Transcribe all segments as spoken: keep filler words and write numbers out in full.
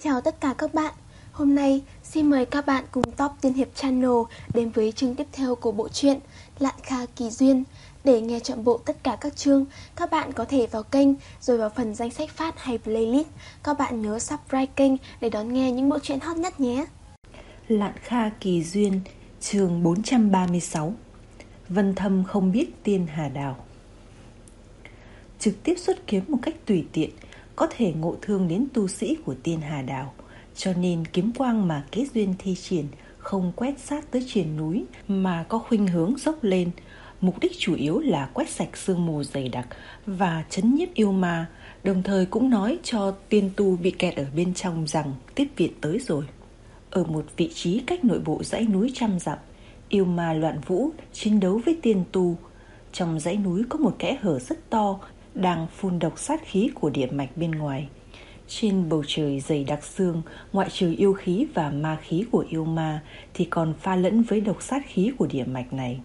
Chào tất cả các bạn. Hôm nay xin mời các bạn cùng Top Tiên Hiệp Channel đến với chương tiếp theo của bộ truyện Lạn Kha Kỳ Duyên. Để nghe trọn bộ tất cả các chương, các bạn có thể vào kênh rồi vào phần danh sách phát hay playlist. Các bạn nhớ subscribe kênh để đón nghe những bộ truyện hot nhất nhé. Lạn Kha Kỳ Duyên, chương bốn trăm ba mươi sáu. Vân Thâm không biết Tiên Hà Đào. Trực tiếp xuất kiếm một cách tùy tiện có thể ngộ thương đến tu sĩ của Tiên Hà Đào, cho nên kiếm quang mà Kế Duyên thi triển không quét sát tới triền núi mà có khuynh hướng dốc lên. Mục đích chủ yếu là quét sạch sương mù dày đặc và trấn nhiếp yêu ma, đồng thời cũng nói cho tiên tu bị kẹt ở bên trong rằng tiếp viện tới rồi. Ở một vị trí cách nội bộ dãy núi trăm dặm, yêu ma loạn vũ chiến đấu với tiên tu. Trong dãy núi có một kẽ hở rất to đang phun độc sát khí của địa mạch bên ngoài. Trên bầu trời dày đặc sương, ngoại trừ yêu khí và ma khí của yêu ma thì còn pha lẫn với độc sát khí của địa mạch này.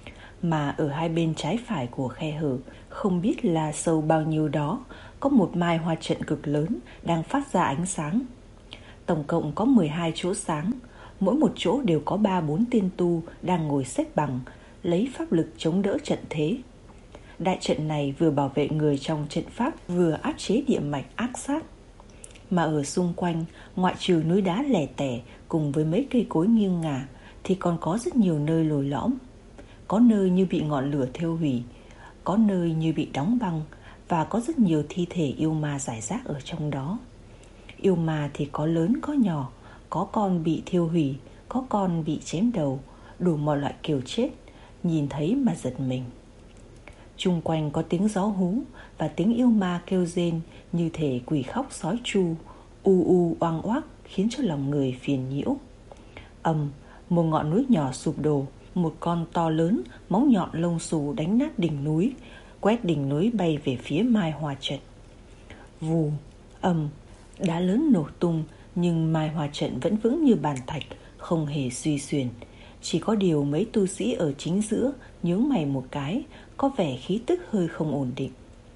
Mà ở hai bên trái phải của khe hở, không biết là sâu bao nhiêu đó, có một mai hoa trận cực lớn đang phát ra ánh sáng. Tổng cộng có mười hai chỗ sáng, mỗi một chỗ đều có ba bốn tiên tu đang ngồi xếp bằng, lấy pháp lực chống đỡ trận thế. Đại trận này vừa bảo vệ người trong trận pháp, vừa áp chế địa mạch ác sát. Mà ở xung quanh, ngoại trừ núi đá lẻ tẻ cùng với mấy cây cối nghiêng ngả, thì còn có rất nhiều nơi lồi lõm. Có nơi như bị ngọn lửa thiêu hủy, có nơi như bị đóng băng, và có rất nhiều thi thể yêu ma rải rác ở trong đó. Yêu ma thì có lớn có nhỏ, có con bị thiêu hủy, có con bị chém đầu, đủ mọi loại kiểu chết, nhìn thấy mà giật mình. Chung quanh có tiếng gió hú và tiếng yêu ma kêu rên như thể quỷ khóc sói tru, u u oang oác khiến cho lòng người phiền nhiễu. Ầm, một ngọn núi nhỏ sụp đổ, một con to lớn, móng nhọn lông xù đánh nát đỉnh núi, quét đỉnh núi bay về phía mai hoa trận. Vù, ầm, đá lớn nổ tung, nhưng mai hoa trận vẫn vững như bàn thạch, không hề suy xuyển. Chỉ có điều mấy tu sĩ ở chính giữa nhướng mày một cái, có vẻ khí tức hơi không ổn định.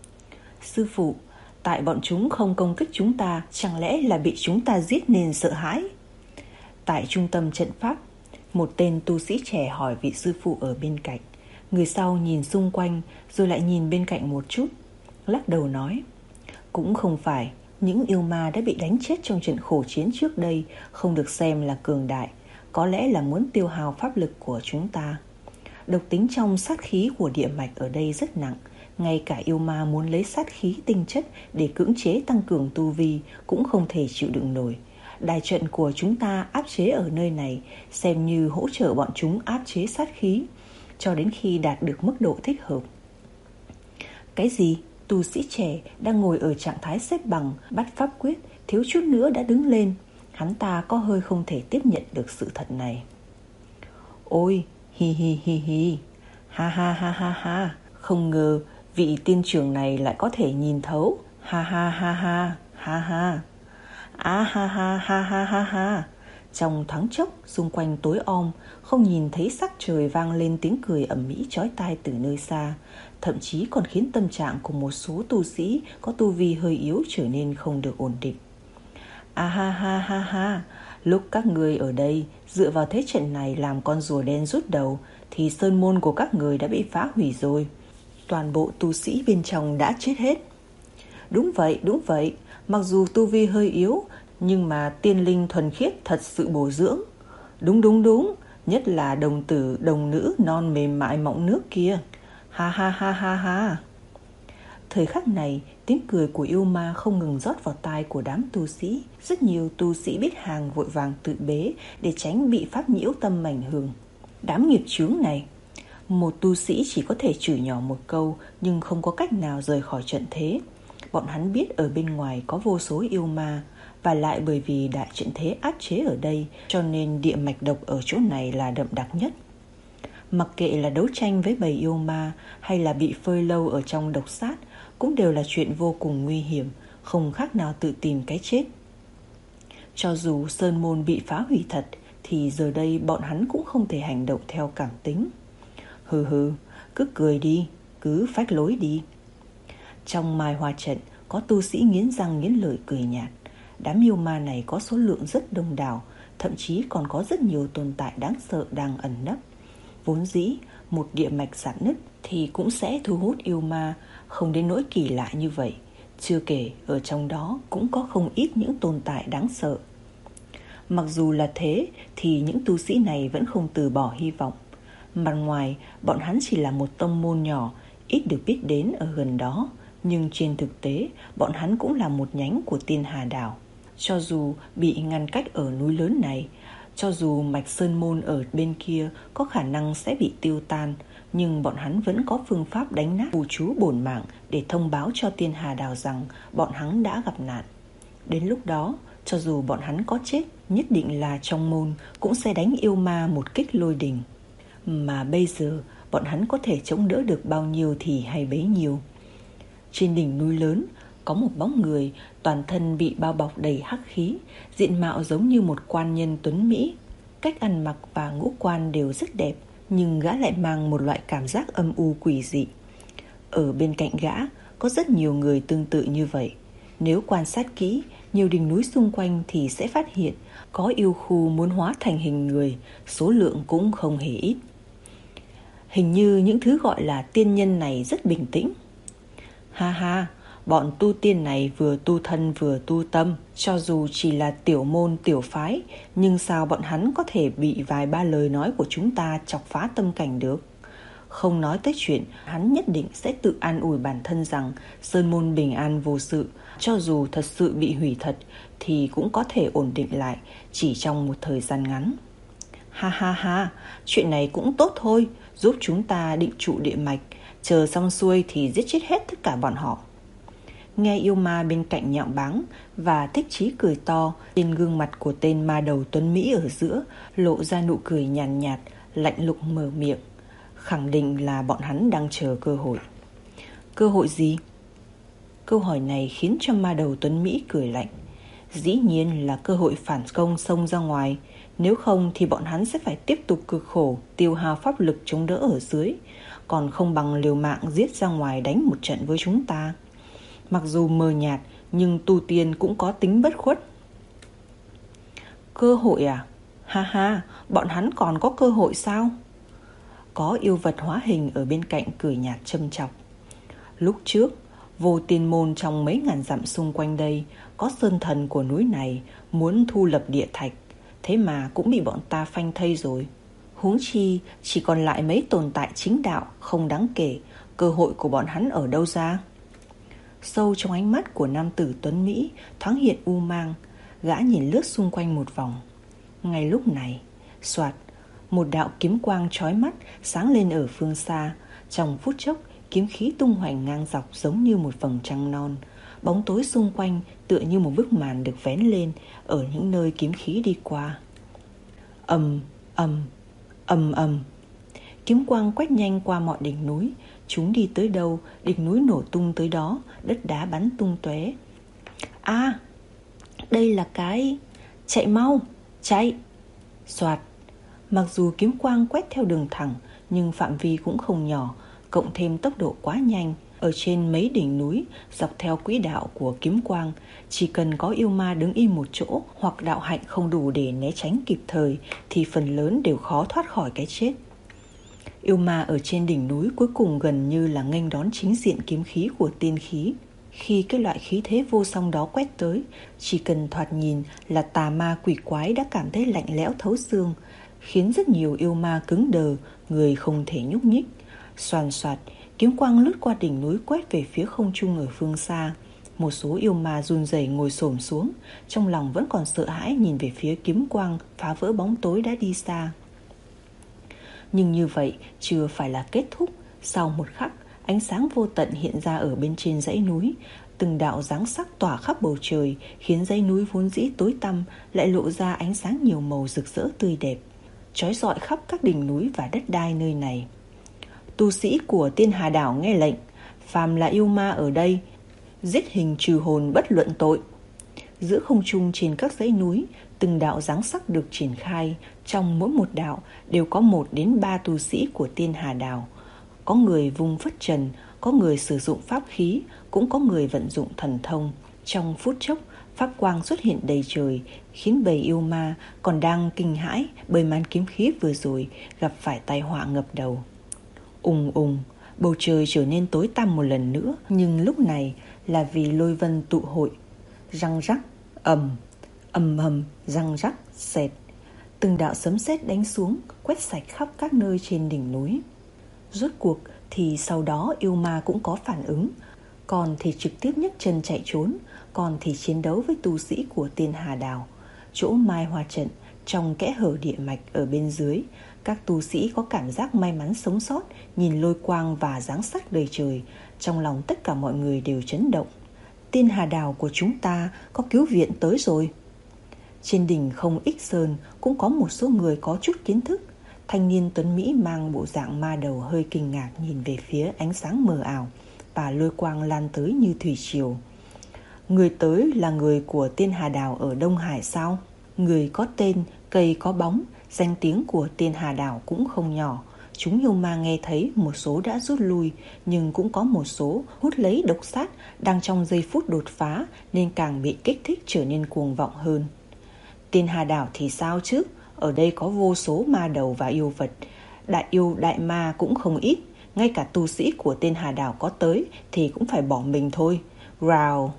Sư phụ, tại bọn chúng không công kích chúng ta, chẳng lẽ là bị chúng ta giết nên sợ hãi? Tại trung tâm trận pháp, một tên tu sĩ trẻ hỏi vị sư phụ ở bên cạnh. Người sau nhìn xung quanh rồi lại nhìn bên cạnh một chút, lắc đầu nói: cũng không phải, những yêu ma đã bị đánh chết trong trận khổ chiến trước đây không được xem là cường đại, có lẽ là muốn tiêu hao pháp lực của chúng ta. Độc tính trong sát khí của địa mạch ở đây rất nặng, ngay cả yêu ma muốn lấy sát khí tinh chất để cưỡng chế tăng cường tu vi cũng không thể chịu đựng nổi. Đại trận của chúng ta áp chế ở nơi này xem như hỗ trợ bọn chúng áp chế sát khí cho đến khi đạt được mức độ thích hợp. Cái gì? Tu sĩ trẻ đang ngồi ở trạng thái xếp bằng bắt pháp quyết thiếu chút nữa đã đứng lên. Hắn ta có hơi không thể tiếp nhận được sự thật này. Ôi, hi hi hi hi, ha ha ha ha ha, không ngờ vị tiên trưởng này lại có thể nhìn thấu, ha ha ha ha, ha ha, á ha ha ha ha ha ha. Trong thoáng chốc, xung quanh tối om, không nhìn thấy sắc trời vang lên tiếng cười ầm ĩ chói tai từ nơi xa, thậm chí còn khiến tâm trạng của một số tu sĩ có tu vi hơi yếu trở nên không được ổn định. À ha ha ha ha, lúc các người ở đây dựa vào thế trận này làm con rùa đen rút đầu thì sơn môn của các người đã bị phá hủy rồi. Toàn bộ tu sĩ bên trong đã chết hết. Đúng vậy, đúng vậy, mặc dù tu vi hơi yếu nhưng mà tiên linh thuần khiết thật sự bổ dưỡng. Đúng đúng đúng, nhất là đồng tử đồng nữ non mềm mại mọng nước kia. Ha ha ha ha ha. Thời khắc này, tiếng cười của yêu ma không ngừng rót vào tai của đám tu sĩ. Rất nhiều tu sĩ biết hàng vội vàng tự bế để tránh bị pháp nhiễu tâm ảnh hưởng. Đám nghiệp chướng này. Một tu sĩ chỉ có thể chửi nhỏ một câu nhưng không có cách nào rời khỏi trận thế. Bọn hắn biết ở bên ngoài có vô số yêu ma, và lại bởi vì đại trận thế áp chế ở đây cho nên địa mạch độc ở chỗ này là đậm đặc nhất. Mặc kệ là đấu tranh với bầy yêu ma hay là bị phơi lâu ở trong độc sát cũng đều là chuyện vô cùng nguy hiểm, không khác nào tự tìm cái chết. Cho dù sơn môn bị phá hủy thật thì giờ đây bọn hắn cũng không thể hành động theo cảm tính. Hừ hừ, cứ cười đi, cứ phách lối đi. Trong mai hoa trận có tu sĩ nghiến răng nghiến lợi cười nhạt. đám yêu ma này có số lượng rất đông đảo, thậm chí còn có rất nhiều tồn tại đáng sợ đang ẩn nấp. Vốn dĩ, một địa mạch rạn nứt thì cũng sẽ thu hút yêu ma, không đến nỗi kỳ lạ như vậy. Chưa kể, ở trong đó cũng có không ít những tồn tại đáng sợ. Mặc dù là thế, thì những tu sĩ này vẫn không từ bỏ hy vọng. Mặt ngoài, bọn hắn chỉ là một tông môn nhỏ, ít được biết đến ở gần đó. Nhưng trên thực tế, bọn hắn cũng là một nhánh của Tiên Hà Đảo. Cho dù bị ngăn cách ở núi lớn này, cho dù mạch sơn môn ở bên kia có khả năng sẽ bị tiêu tan, nhưng bọn hắn vẫn có phương pháp đánh nát phù chú bổn mạng để thông báo cho Tiên Hà Đảo rằng bọn hắn đã gặp nạn. Đến lúc đó, cho dù bọn hắn có chết, nhất định là trong môn cũng sẽ đánh yêu ma một kích lôi đình. Mà bây giờ, bọn hắn có thể chống đỡ được bao nhiêu thì hay bấy nhiêu. Trên đỉnh núi lớn, có một bóng người, toàn thân bị bao bọc đầy hắc khí, diện mạo giống như một quan nhân tuấn mỹ. Cách ăn mặc và ngũ quan đều rất đẹp, nhưng gã lại mang một loại cảm giác âm u quỷ dị. Ở bên cạnh gã, có rất nhiều người tương tự như vậy. Nếu quan sát kỹ, nhiều đỉnh núi xung quanh thì sẽ phát hiện có yêu khu muốn hóa thành hình người, số lượng cũng không hề ít. Hình như những thứ gọi là tiên nhân này rất bình tĩnh. Ha ha, bọn tu tiên này vừa tu thân vừa tu tâm, cho dù chỉ là tiểu môn tiểu phái, nhưng sao bọn hắn có thể bị vài ba lời nói của chúng ta chọc phá tâm cảnh được? Không nói tới chuyện, hắn nhất định sẽ tự an ủi bản thân rằng sơn môn bình an vô sự, cho dù thật sự bị hủy thật thì cũng có thể ổn định lại chỉ trong một thời gian ngắn. Ha ha ha, chuyện này cũng tốt thôi, giúp chúng ta định trụ địa mạch, chờ xong xuôi thì giết chết hết tất cả bọn họ. Nghe yêu ma bên cạnh nhạo báng và thích chí cười to, trên gương mặt của tên ma đầu tuấn Mỹ ở giữa lộ ra nụ cười nhàn nhạt, nhạt, lạnh lùng mở miệng, khẳng định là bọn hắn đang chờ cơ hội. Cơ hội gì? Câu hỏi này khiến cho ma đầu tuấn Mỹ cười lạnh. Dĩ nhiên là cơ hội phản công xông ra ngoài, nếu không thì bọn hắn sẽ phải tiếp tục cực khổ, tiêu hao pháp lực chống đỡ ở dưới, còn không bằng liều mạng giết ra ngoài đánh một trận với chúng ta. Mặc dù mờ nhạt, nhưng tu tiên cũng có tính bất khuất. Cơ hội à? Ha ha, bọn hắn còn có cơ hội sao? Có yêu vật hóa hình ở bên cạnh cười nhạt châm chọc. Lúc trước, vô tiên môn trong mấy ngàn dặm xung quanh đây, có sơn thần của núi này muốn thu lập địa thạch, thế mà cũng bị bọn ta phanh thây rồi. Huống chi chỉ còn lại mấy tồn tại chính đạo không đáng kể, cơ hội của bọn hắn ở đâu ra? Sâu trong ánh mắt của nam tử tuấn Mỹ thoáng hiện u mang, gã nhìn lướt xung quanh một vòng. Ngay lúc này, soạt, một đạo kiếm quang chói mắt sáng lên ở phương xa. Trong phút chốc, kiếm khí tung hoành ngang dọc giống như một vầng trăng non. Bóng tối xung quanh tựa như một bức màn được vén lên ở những nơi kiếm khí đi qua. Ầm, ầm, ầm ầm. Kiếm quang quét nhanh qua mọi đỉnh núi, chúng đi tới đâu, đỉnh núi nổ tung tới đó, đất đá bắn tung tóe. A, à, đây là cái... Chạy mau, chạy! Soạt. Mặc dù kiếm quang quét theo đường thẳng, nhưng phạm vi cũng không nhỏ, cộng thêm tốc độ quá nhanh. Ở trên mấy đỉnh núi, dọc theo quỹ đạo của kiếm quang, chỉ cần có yêu ma đứng im một chỗ hoặc đạo hạnh không đủ để né tránh kịp thời thì phần lớn đều khó thoát khỏi cái chết. Yêu ma ở trên đỉnh núi cuối cùng gần như là nghênh đón chính diện kiếm khí của tiên khí. Khi cái loại khí thế vô song đó quét tới, chỉ cần thoạt nhìn là tà ma quỷ quái đã cảm thấy lạnh lẽo thấu xương, khiến rất nhiều yêu ma cứng đờ, người không thể nhúc nhích. Xoàn xoạt, kiếm quang lướt qua đỉnh núi quét về phía không trung ở phương xa. Một số yêu ma run rẩy ngồi xổm xuống, trong lòng vẫn còn sợ hãi nhìn về phía kiếm quang phá vỡ bóng tối đã đi xa. Nhưng như vậy chưa phải là kết thúc. Sau một khắc, ánh sáng vô tận hiện ra ở bên trên dãy núi. Từng đạo dáng sắc tỏa khắp bầu trời, khiến dãy núi vốn dĩ tối tăm lại lộ ra ánh sáng nhiều màu rực rỡ tươi đẹp, chói rọi khắp các đỉnh núi và đất đai nơi này. Tu sĩ của Tiên Hà Đảo nghe lệnh, phàm là yêu ma ở đây, giết hình trừ hồn bất luận tội. Giữa không trung trên các dãy núi, từng đạo dáng sắc được triển khai, trong mỗi một đạo đều có một đến ba tu sĩ của Tiên Hà Đảo. Có người vung phất trần, có người sử dụng pháp khí, cũng có người vận dụng thần thông. Trong phút chốc, Pháp quang xuất hiện đầy trời, khiến bầy yêu ma còn đang kinh hãi bởi màn kiếm khí vừa rồi gặp phải tai họa ngập đầu. Ùng ùng, bầu trời trở nên tối tăm một lần nữa, nhưng lúc này là vì lôi vân tụ hội. Răng rắc, ầm, ầm ầm, răng rắc, xẹt. Từng đạo sấm sét đánh xuống, quét sạch khắp các nơi trên đỉnh núi. Rốt cuộc thì sau đó yêu ma cũng có phản ứng, còn thì trực tiếp nhấc chân chạy trốn, còn thì chiến đấu với tu sĩ của Tiên Hà Đảo. Chỗ Mai Hoa Trận, trong kẽ hở địa mạch ở bên dưới, các tu sĩ có cảm giác may mắn sống sót, nhìn lôi quang và dáng sắc đầy trời, trong lòng tất cả mọi người đều chấn động. Tiên Hà Đảo của chúng ta có cứu viện tới rồi. Trên đỉnh Không Ích Sơn cũng có một số người có chút kiến thức. Thanh niên tuấn Mỹ mang bộ dạng ma đầu hơi kinh ngạc nhìn về phía ánh sáng mờ ảo và lôi quang lan tới như thủy triều. Người tới là người của Tiên Hà Đảo ở Đông Hải sao? Người có tên, cây có bóng, danh tiếng của Tiên Hà Đảo cũng không nhỏ. Chúng yêu ma nghe thấy một số đã rút lui, nhưng cũng có một số hút lấy độc sát đang trong giây phút đột phá nên càng bị kích thích trở nên cuồng vọng hơn. Tiên Hà Đảo thì sao chứ? Ở đây có vô số ma đầu và yêu vật, đại yêu đại ma cũng không ít. Ngay cả tu sĩ của Tiên Hà Đảo có tới thì cũng phải bỏ mình thôi. Rào.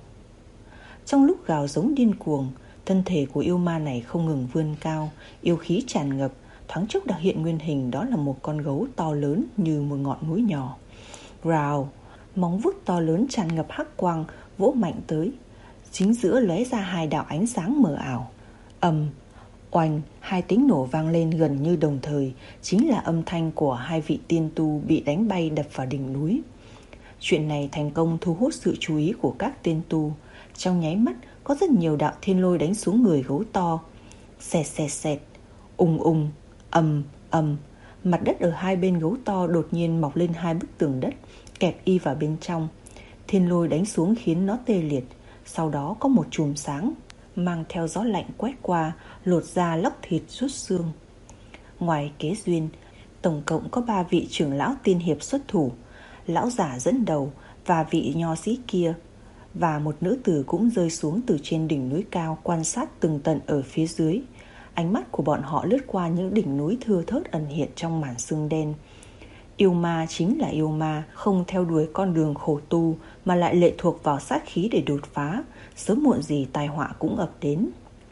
Trong lúc gào giống điên cuồng, thân thể của yêu ma này không ngừng vươn cao, yêu khí tràn ngập. Thoáng chốc đã hiện nguyên hình, đó là một con gấu to lớn như một ngọn núi nhỏ. Rào. Móng vuốt to lớn tràn ngập hắc quang vỗ mạnh tới, chính giữa lóe ra hai đạo ánh sáng mờ ảo. Ầm, oanh, hai tiếng nổ vang lên gần như đồng thời, chính là âm thanh của hai vị tiên tu bị đánh bay đập vào đỉnh núi. Chuyện này thành công thu hút sự chú ý của các tiên tu. Trong nháy mắt có rất nhiều đạo thiên lôi đánh xuống người gấu to. Xẹt xẹt xẹt, ùng ùng, ầm ầm. Mặt đất ở hai bên gấu to đột nhiên mọc lên hai bức tường đất, kẹp y vào bên trong. Thiên lôi đánh xuống khiến nó tê liệt. Sau đó có một chùm sáng mang theo gió lạnh quét qua, lột da lóc thịt rút xương. Ngoài Kế Duyên, tổng cộng có ba vị trưởng lão tiên hiệp xuất thủ. Lão giả dẫn đầu và vị nho sĩ kia, và một nữ tử cũng rơi xuống từ trên đỉnh núi cao quan sát tường tận ở phía dưới. Ánh mắt của bọn họ lướt qua những đỉnh núi thưa thớt ẩn hiện trong màn sương đen. Yêu ma chính là yêu ma, không theo đuổi con đường khổ tu mà lại lệ thuộc vào sát khí để đột phá. Sớm muộn gì tai họa cũng ập đến.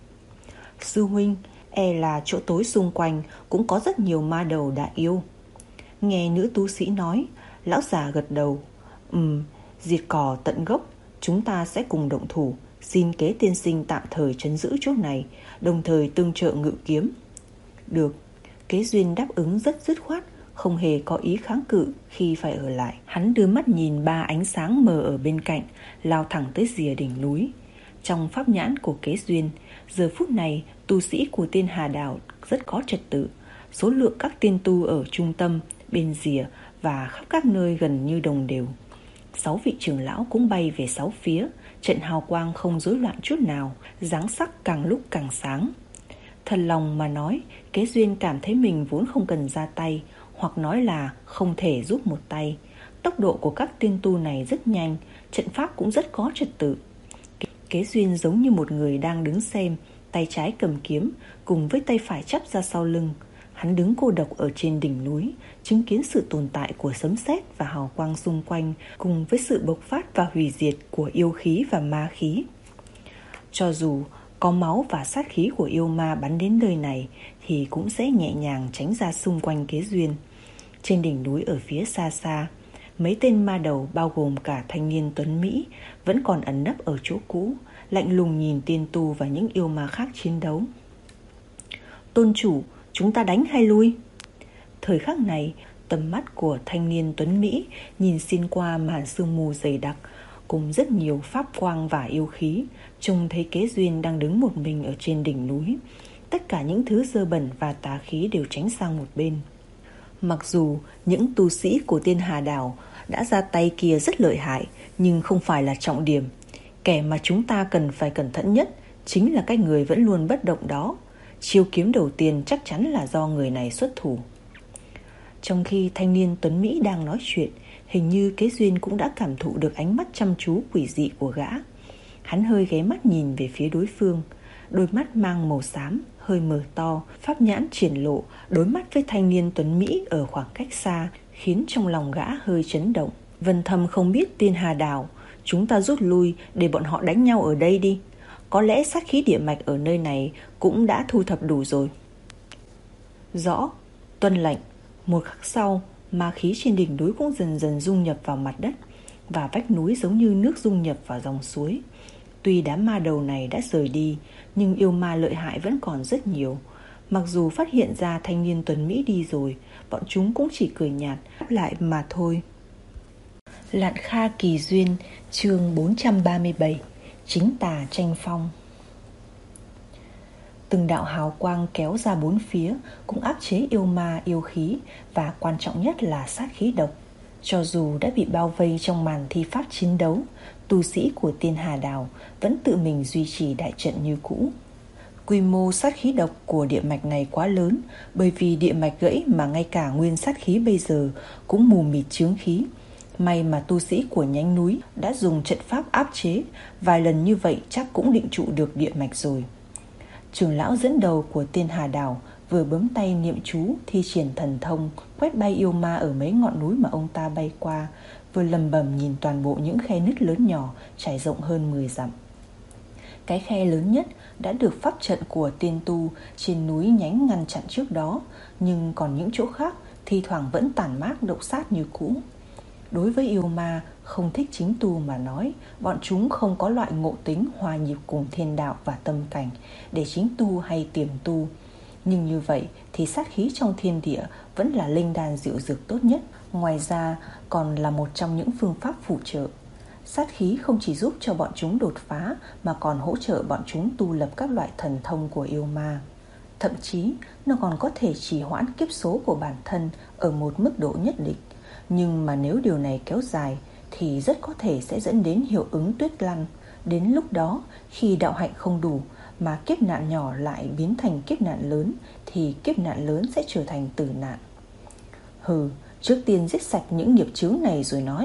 Sư huynh, e là chỗ tối xung quanh cũng có rất nhiều ma đầu đại yêu. Nghe nữ tu sĩ nói, lão già gật đầu. Ừm, diệt cỏ tận gốc, chúng ta sẽ cùng động thủ. Xin Kế tiên sinh tạm thời trấn giữ chỗ này, đồng thời tương trợ ngự kiếm. Được, Kế Duyên đáp ứng rất dứt khoát, không hề có ý kháng cự khi phải ở lại. Hắn đưa mắt nhìn ba ánh sáng mờ ở bên cạnh, lao thẳng tới rìa đỉnh núi. Trong pháp nhãn của Kế Duyên, giờ phút này tu sĩ của Tiên Hà Đảo rất có trật tự. Số lượng các tiên tu ở trung tâm, bên rìa và khắp các nơi gần như đồng đều. Sáu vị trưởng lão cũng bay về sáu phía, trận hào quang không rối loạn chút nào, dáng sắc càng lúc càng sáng. Thật lòng mà nói, Kế Duyên cảm thấy mình vốn không cần ra tay, hoặc nói là không thể giúp một tay. Tốc độ của các tiên tu này rất nhanh, trận pháp cũng rất có trật tự. Kế Duyên giống như một người đang đứng xem, tay trái cầm kiếm, cùng với tay phải chắp ra sau lưng. Hắn đứng cô độc ở trên đỉnh núi, chứng kiến sự tồn tại của sấm sét và hào quang xung quanh, cùng với sự bộc phát và hủy diệt của yêu khí và ma khí. Cho dù có máu và sát khí của yêu ma bắn đến nơi này, thì cũng sẽ nhẹ nhàng tránh ra xung quanh Kế Duyên. Trên đỉnh núi ở phía xa xa, mấy tên ma đầu bao gồm cả thanh niên tuấn Mỹ vẫn còn ẩn nấp ở chỗ cũ, lạnh lùng nhìn tiên tu và những yêu ma khác chiến đấu. Tôn chủ, chúng ta đánh hay lui? Thời khắc này, tầm mắt của thanh niên tuấn Mỹ nhìn xuyên qua màn sương mù dày đặc, cùng rất nhiều pháp quang và yêu khí, trông thấy Kế Duyên đang đứng một mình ở trên đỉnh núi. Tất cả những thứ dơ bẩn và tà khí đều tránh sang một bên. Mặc dù những tu sĩ của Tiên Hà Đảo đã ra tay kia rất lợi hại, nhưng không phải là trọng điểm. Kẻ mà chúng ta cần phải cẩn thận nhất chính là cái người vẫn luôn bất động đó. Chiêu kiếm đầu tiên chắc chắn là do người này xuất thủ. Trong khi thanh niên tuấn Mỹ đang nói chuyện, hình như Kế Duyên cũng đã cảm thụ được ánh mắt chăm chú quỷ dị của gã. Hắn hơi ghé mắt nhìn về phía đối phương. Đôi mắt mang màu xám, hơi mở to, pháp nhãn triển lộ, đối mắt với thanh niên tuấn Mỹ ở khoảng cách xa, khiến trong lòng gã hơi chấn động. Vân Thâm không biết Tiên Hà Đảo, chúng ta rút lui để bọn họ đánh nhau ở đây đi. Có lẽ sát khí địa mạch ở nơi này cũng đã thu thập đủ rồi. Rõ, tuân lệnh. Một khắc sau, ma khí trên đỉnh núi cũng dần dần dung nhập vào mặt đất, và vách núi giống như nước dung nhập vào dòng suối. Tuy đám ma đầu này đã rời đi, nhưng yêu ma lợi hại vẫn còn rất nhiều. Mặc dù phát hiện ra thanh niên tuấn Mỹ đi rồi, bọn chúng cũng chỉ cười nhạt đáp lại mà thôi. Lạn Kha Kỳ Duyên, chương bốn trăm ba mươi bảy, chính tà tranh phong. Từng đạo hào quang kéo ra bốn phía, cũng áp chế yêu ma yêu khí, và quan trọng nhất là sát khí độc. Cho dù đã bị bao vây trong màn thi pháp chiến đấu, tu sĩ của Tiên Hà Đảo vẫn tự mình duy trì đại trận như cũ. Quy mô sát khí độc của địa mạch này quá lớn, bởi vì địa mạch gãy mà ngay cả nguyên sát khí bây giờ cũng mù mịt chướng khí. May mà tu sĩ của nhánh núi đã dùng trận pháp áp chế, vài lần như vậy chắc cũng định trụ được địa mạch rồi. Trưởng lão dẫn đầu của Tiên Hà Đảo vừa bấm tay niệm chú thi triển thần thông quét bay yêu ma ở mấy ngọn núi mà ông ta bay qua, vừa lầm bầm nhìn toàn bộ những khe nứt lớn nhỏ trải rộng hơn mười dặm. Cái khe lớn nhất đã được pháp trận của tiên tu trên núi nhánh ngăn chặn trước đó, nhưng còn những chỗ khác thi thoảng vẫn tản mát độc sát như cũ. Đối với yêu ma không thích chính tu mà nói, bọn chúng không có loại ngộ tính hòa nhịp cùng thiên đạo và tâm cảnh để chính tu hay tiềm tu. Nhưng như vậy thì sát khí trong thiên địa vẫn là linh đan diệu dược tốt nhất. Ngoài ra còn là một trong những phương pháp phụ trợ. Sát khí không chỉ giúp cho bọn chúng đột phá, mà còn hỗ trợ bọn chúng tu lập các loại thần thông của yêu ma. Thậm chí nó còn có thể trì hoãn kiếp số của bản thân ở một mức độ nhất định. Nhưng mà nếu điều này kéo dài thì rất có thể sẽ dẫn đến hiệu ứng tuyết lăn. Đến lúc đó, khi đạo hạnh không đủ mà kiếp nạn nhỏ lại biến thành kiếp nạn lớn, thì kiếp nạn lớn sẽ trở thành tử nạn. Hừ, trước tiên giết sạch những nghiệp chướng này rồi nói.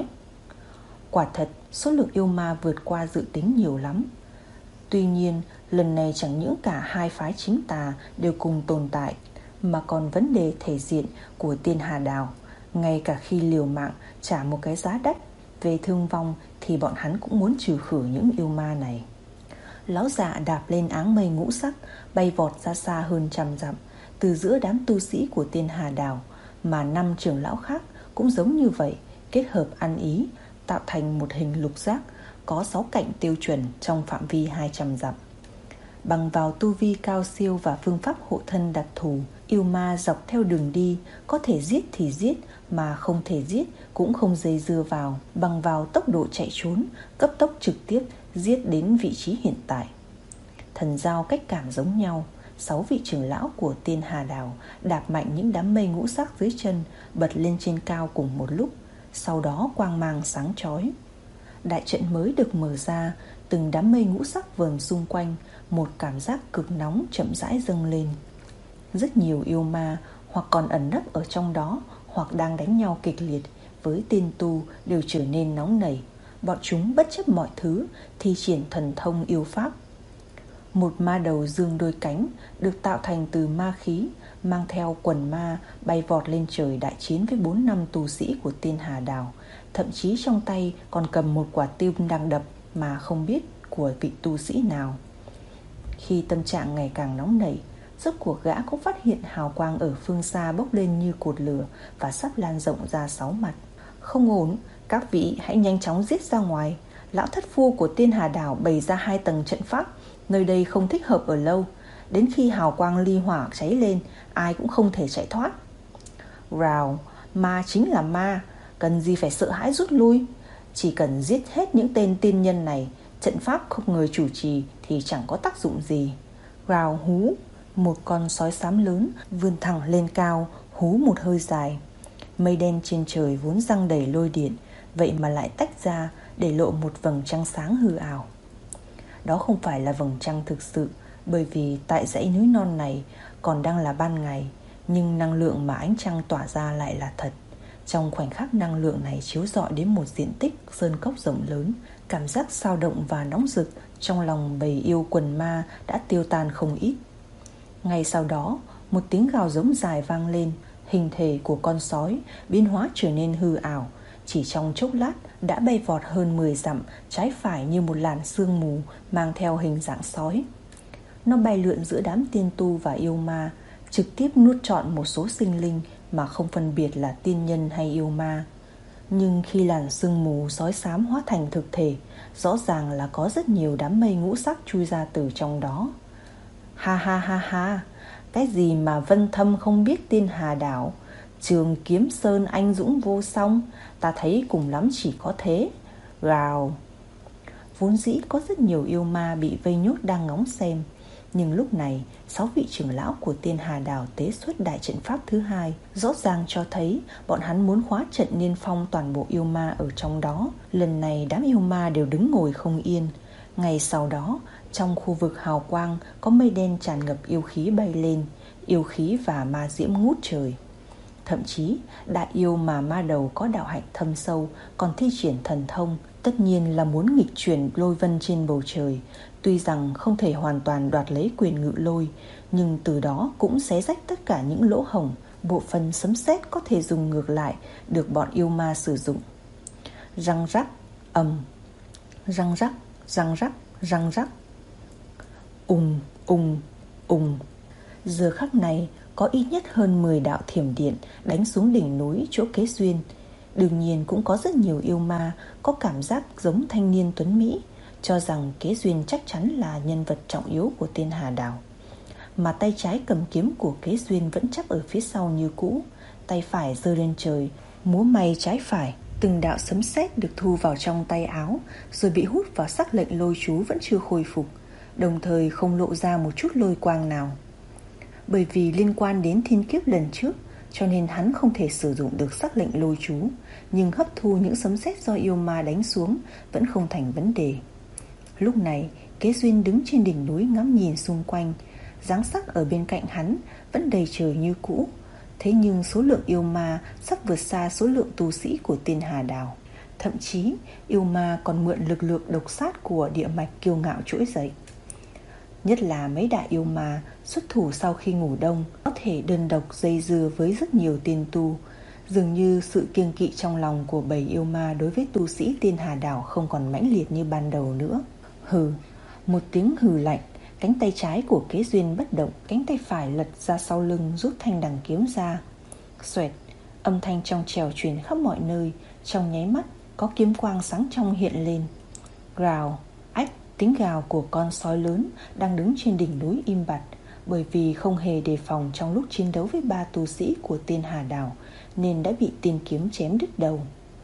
Quả thật, số lượng yêu ma vượt qua dự tính nhiều lắm. Tuy nhiên, lần này chẳng những cả hai phái chính tà đều cùng tồn tại, mà còn vấn đề thể diện của Tiên Hà Đảo. Ngay cả khi liều mạng trả một cái giá đắt về thương vong thì bọn hắn cũng muốn trừ khử những yêu ma này. Lão già đạp lên áng mây ngũ sắc, bay vọt ra xa hơn trăm dặm, từ giữa đám tu sĩ của Tiên Hà Đảo. Mà năm trưởng lão khác cũng giống như vậy, kết hợp ăn ý, tạo thành một hình lục giác, có sáu cạnh tiêu chuẩn trong phạm vi hai trăm dặm. Bằng vào tu vi cao siêu và phương pháp hộ thân đặc thù, yêu ma dọc theo đường đi có thể giết thì giết, mà không thể giết cũng không dây dưa vào. Bằng vào tốc độ chạy trốn, cấp tốc trực tiếp giết đến vị trí hiện tại. Thần giao cách cảm giống nhau, sáu vị trưởng lão của Tiên Hà Đảo đạp mạnh những đám mây ngũ sắc dưới chân, bật lên trên cao cùng một lúc. Sau đó quang mang sáng chói. Đại trận mới được mở ra, từng đám mây ngũ sắc vờn xung quanh, một cảm giác cực nóng chậm rãi dâng lên. Rất nhiều yêu ma hoặc còn ẩn nấp ở trong đó, hoặc đang đánh nhau kịch liệt với tiên tu đều trở nên nóng nảy. Bọn chúng bất chấp mọi thứ thi triển thần thông yêu pháp. Một ma đầu dương đôi cánh được tạo thành từ ma khí, mang theo quần ma bay vọt lên trời đại chiến với bốn năm tu sĩ của Tiên Hà Đảo. Thậm chí trong tay còn cầm một quả tim đang đập mà không biết của vị tu sĩ nào. Khi tâm trạng ngày càng nóng nảy, rốt cuộc gã cũng phát hiện hào quang ở phương xa bốc lên như cột lửa và sắp lan rộng ra sáu mặt. Không ổn, các vị hãy nhanh chóng giết ra ngoài. Lão thất phu của Tiên Hà Đảo bày ra hai tầng trận pháp, nơi đây không thích hợp ở lâu. Đến khi hào quang ly hỏa cháy lên, ai cũng không thể chạy thoát. Rào, ma chính là ma, cần gì phải sợ hãi rút lui. Chỉ cần giết hết những tên tiên nhân này, trận pháp không người chủ trì thì chẳng có tác dụng gì. Rào hú, một con sói xám lớn vươn thẳng lên cao, hú một hơi dài. Mây đen trên trời vốn giăng đầy lôi điện, vậy mà lại tách ra để lộ một vầng trăng sáng hư ảo. Đó không phải là vầng trăng thực sự, bởi vì tại dãy núi non này còn đang là ban ngày, nhưng năng lượng mà ánh trăng tỏa ra lại là thật. Trong khoảnh khắc năng lượng này chiếu rọi đến một diện tích sơn cốc rộng lớn, cảm giác sao động và nóng rực trong lòng bầy yêu quần ma đã tiêu tan không ít. Ngay sau đó, một tiếng gào giống dài vang lên, hình thể của con sói biến hóa trở nên hư ảo. Chỉ trong chốc lát đã bay vọt hơn mười dặm trái phải như một làn sương mù mang theo hình dạng sói. Nó bay lượn giữa đám tiên tu và yêu ma, trực tiếp nuốt trọn một số sinh linh mà không phân biệt là tiên nhân hay yêu ma. Nhưng khi làn sương mù sói xám hóa thành thực thể, rõ ràng là có rất nhiều đám mây ngũ sắc chui ra từ trong đó. Ha ha ha ha, cái gì mà vân thâm không biết tiên hà đảo, Trường Kiếm Sơn anh dũng vô song, ta thấy cùng lắm chỉ có thế. Gào. Vốn dĩ có rất nhiều yêu ma bị vây nhốt đang ngóng xem, nhưng lúc này sáu vị trưởng lão của tiên hà đảo tế xuất đại trận pháp thứ hai, rõ ràng cho thấy bọn hắn muốn khóa trận niên phong toàn bộ yêu ma ở trong đó. Lần này đám yêu ma đều đứng ngồi không yên. Ngày sau đó, trong khu vực hào quang có mây đen tràn ngập yêu khí bay lên, yêu khí và ma diễm ngút trời. Thậm chí đại yêu mà ma đầu có đạo hạnh thâm sâu còn thi triển thần thông, tất nhiên là muốn nghịch chuyển lôi vân trên bầu trời. Tuy rằng không thể hoàn toàn đoạt lấy quyền ngự lôi, nhưng từ đó cũng xé rách tất cả những lỗ hổng, bộ phận sấm sét có thể dùng ngược lại được bọn yêu ma sử dụng. Răng rắc, ầm, răng rắc, răng rắc, răng rắc, ùng, ùng, ùng. Giờ khắc này có ít nhất hơn mười đạo thiểm điện đánh xuống đỉnh núi chỗ Kế Duyên. Đương nhiên cũng có rất nhiều yêu ma có cảm giác giống thanh niên tuấn Mỹ, cho rằng Kế Duyên chắc chắn là nhân vật trọng yếu của tiên hà đảo. Mà tay trái cầm kiếm của Kế Duyên vẫn chắp ở phía sau như cũ, tay phải giơ lên trời, múa may trái phải. Từng đạo sấm sét được thu vào trong tay áo, rồi bị hút vào sắc lệnh lôi chú vẫn chưa khôi phục, đồng thời không lộ ra một chút lôi quang nào. Bởi vì liên quan đến thiên kiếp lần trước, cho nên hắn không thể sử dụng được sắc lệnh lôi chú, nhưng hấp thu những sấm sét do yêu ma đánh xuống vẫn không thành vấn đề. Lúc này, Kế Duyên đứng trên đỉnh núi ngắm nhìn xung quanh, dáng sắc ở bên cạnh hắn vẫn đầy trời như cũ. Thế nhưng số lượng yêu ma sắp vượt xa số lượng tu sĩ của tiên hà đảo. Thậm chí, yêu ma còn mượn lực lượng độc sát của địa mạch kiêu ngạo trỗi dậy. Nhất là mấy đại yêu ma xuất thủ sau khi ngủ đông, có thể đơn độc dây dưa với rất nhiều tiên tu. Dường như sự kiêng kỵ trong lòng của bầy yêu ma đối với tu sĩ tiên hà đảo không còn mãnh liệt như ban đầu nữa. Hừ, một tiếng hừ lạnh, cánh tay trái của Kế Duyên bất động, cánh tay phải lật ra sau lưng rút thanh đằng kiếm ra. Xoẹt, âm thanh trong trẻo truyền khắp mọi nơi, trong nháy mắt có kiếm quang sáng trong hiện lên. Gào, ách, tiếng gào của con sói lớn đang đứng trên đỉnh núi im bặt, bởi vì không hề đề phòng trong lúc chiến đấu với ba tu sĩ của tiên hà đảo nên đã bị tiên kiếm chém đứt đầu.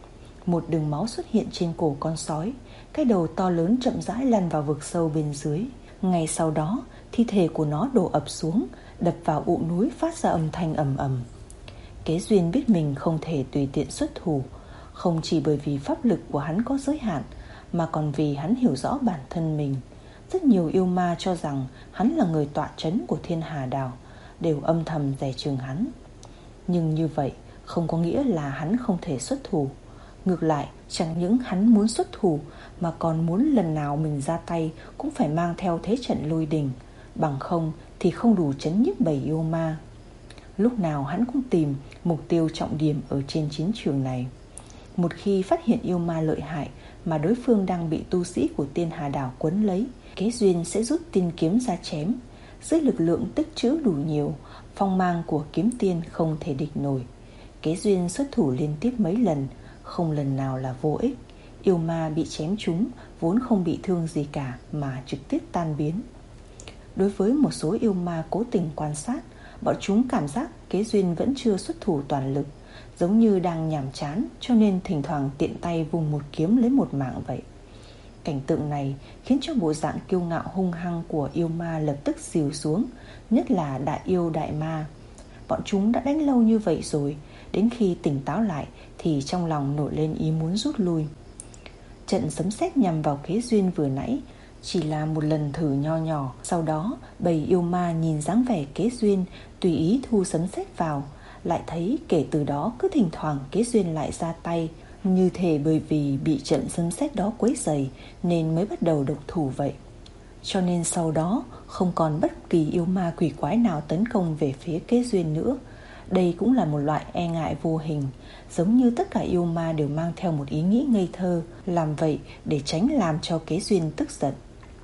Một đường máu xuất hiện trên cổ con sói, cái đầu to lớn chậm rãi lăn vào vực sâu bên dưới. Ngay sau đó, thi thể của nó đổ ập xuống, đập vào ụ núi phát ra âm thanh ầm ầm. Kế Duyên biết mình không thể tùy tiện xuất thủ, không chỉ bởi vì pháp lực của hắn có giới hạn, mà còn vì hắn hiểu rõ bản thân mình. Rất nhiều yêu ma cho rằng hắn là người tọa trấn của thiên hà đảo, đều âm thầm dè chừng hắn. Nhưng như vậy không có nghĩa là hắn không thể xuất thủ. Ngược lại, chẳng những hắn muốn xuất thủ, mà còn muốn lần nào mình ra tay cũng phải mang theo thế trận lôi đình, bằng không thì không đủ trấn nhức bầy yêu ma. Lúc nào hắn cũng tìm mục tiêu trọng điểm ở trên chiến trường này. Một khi phát hiện yêu ma lợi hại mà đối phương đang bị tu sĩ của tiên hà đảo quấn lấy, Kế Duyên sẽ rút tiên kiếm ra chém. Dưới lực lượng tích trữ đủ nhiều, phong mang của kiếm tiên không thể địch nổi. Kế Duyên xuất thủ liên tiếp mấy lần, không lần nào là vô ích. Yêu ma bị chém trúng vốn không bị thương gì cả mà trực tiếp tan biến. Đối với một số yêu ma cố tình quan sát, bọn chúng cảm giác Kế Duyên vẫn chưa xuất thủ toàn lực, giống như đang nhàm chán, cho nên thỉnh thoảng tiện tay vùng một kiếm lấy một mạng vậy. Cảnh tượng này khiến cho bộ dạng kiêu ngạo hung hăng của yêu ma lập tức xìu xuống, nhất là đại yêu đại ma. Bọn chúng đã đánh lâu như vậy rồi, đến khi tỉnh táo lại thì trong lòng nổi lên ý muốn rút lui. Trận sấm sét nhằm vào Kế Duyên vừa nãy chỉ là một lần thử nho nhỏ. Sau đó bầy yêu ma nhìn dáng vẻ Kế Duyên tùy ý thu sấm sét vào, lại thấy kể từ đó cứ thỉnh thoảng Kế Duyên lại ra tay, như thể bởi vì bị trận sấm sét đó quấy rầy nên mới bắt đầu độc thủ vậy. Cho nên sau đó không còn bất kỳ yêu ma quỷ quái nào tấn công về phía Kế Duyên nữa. Đây cũng là một loại e ngại vô hình, giống như tất cả yêu ma đều mang theo một ý nghĩ ngây thơ, làm vậy để tránh làm cho Kế Duyên tức giận.